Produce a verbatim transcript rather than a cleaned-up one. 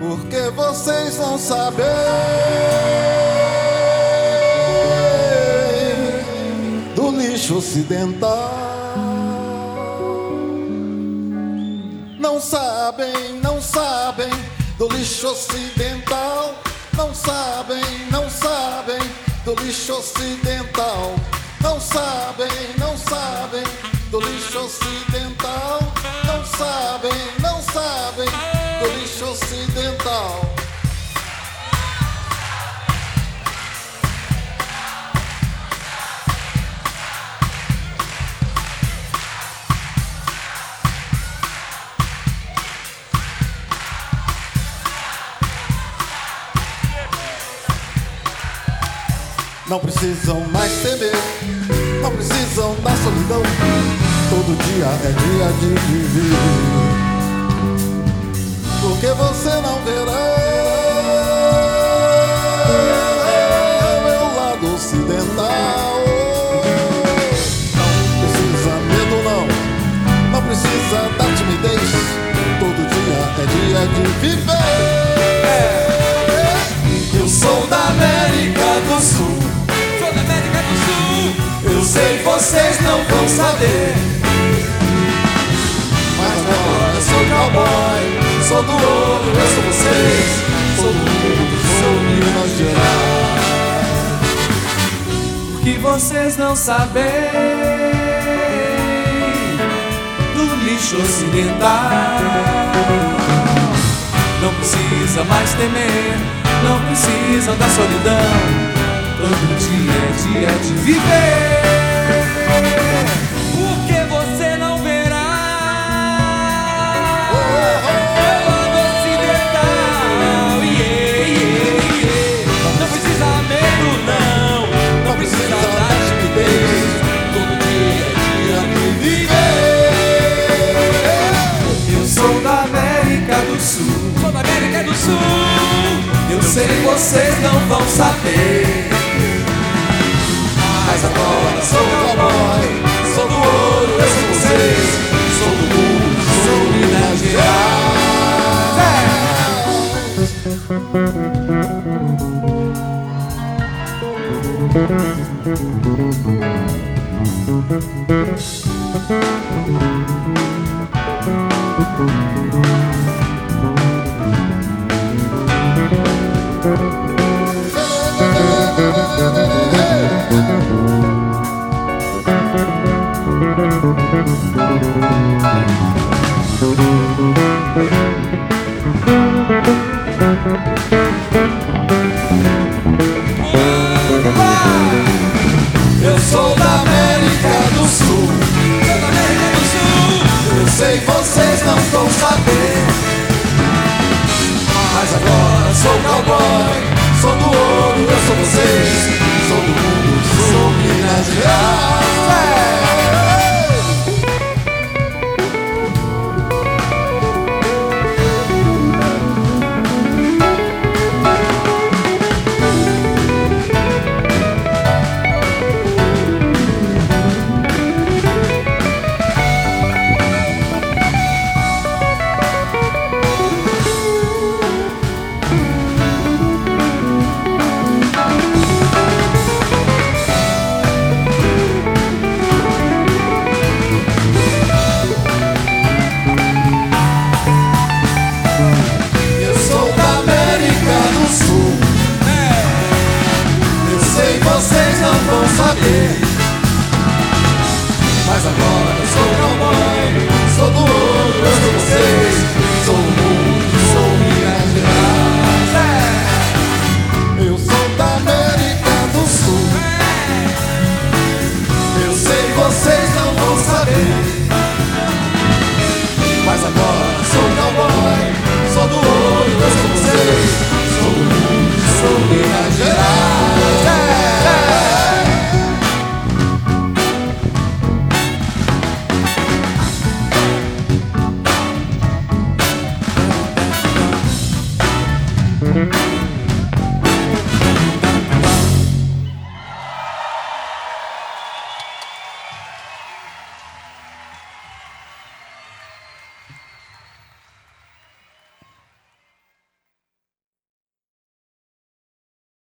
Porque vocês vão saber do lixo ocidental. Não sabem, não sabem do lixo ocidental. Não sabem, não sabem do lixo ocidental. Não sabem, não sabem do lixo ocidental. Não sabem, não sabem do lixo ocidental. Não precisam mais temer, não precisam da solidão. Todo dia é dia de viver. Porque você não verá meu lado ocidental. Não precisa medo não, não precisa da timidez. Todo dia é dia de viver. Eu sou da América do Sul. Sou da América do Sul. Eu sei, vocês não vão saber, Mas agora eu sou cowboy, sou do ouro, eu sou vocês, sou do mundo, sou Minas Gerais. O que vocês não sabem do lixo ocidental. Não precisa mais temer, não precisam da solidão. Todo dia é dia de viver. Porque você não verá oh, oh, meu lado ocidental. Yeah, yeah, yeah. Não precisa medo não, não precisa da timidez. todo dia é dia de viver. Eu sou da América do Sul. Sou da América do Sul. Eu sei, vocês não vão saber, mas agora sou cowboy, sou do ouro, eu sou vocês, sou do mundo, sou Minas Eu sou da América do Sul. Sou da América do Sul. Eu sei, vocês não vão saber, mas agora sou cowboy, sou do ouro, eu sou vocês, sou do mundo, sou Minas Gerais.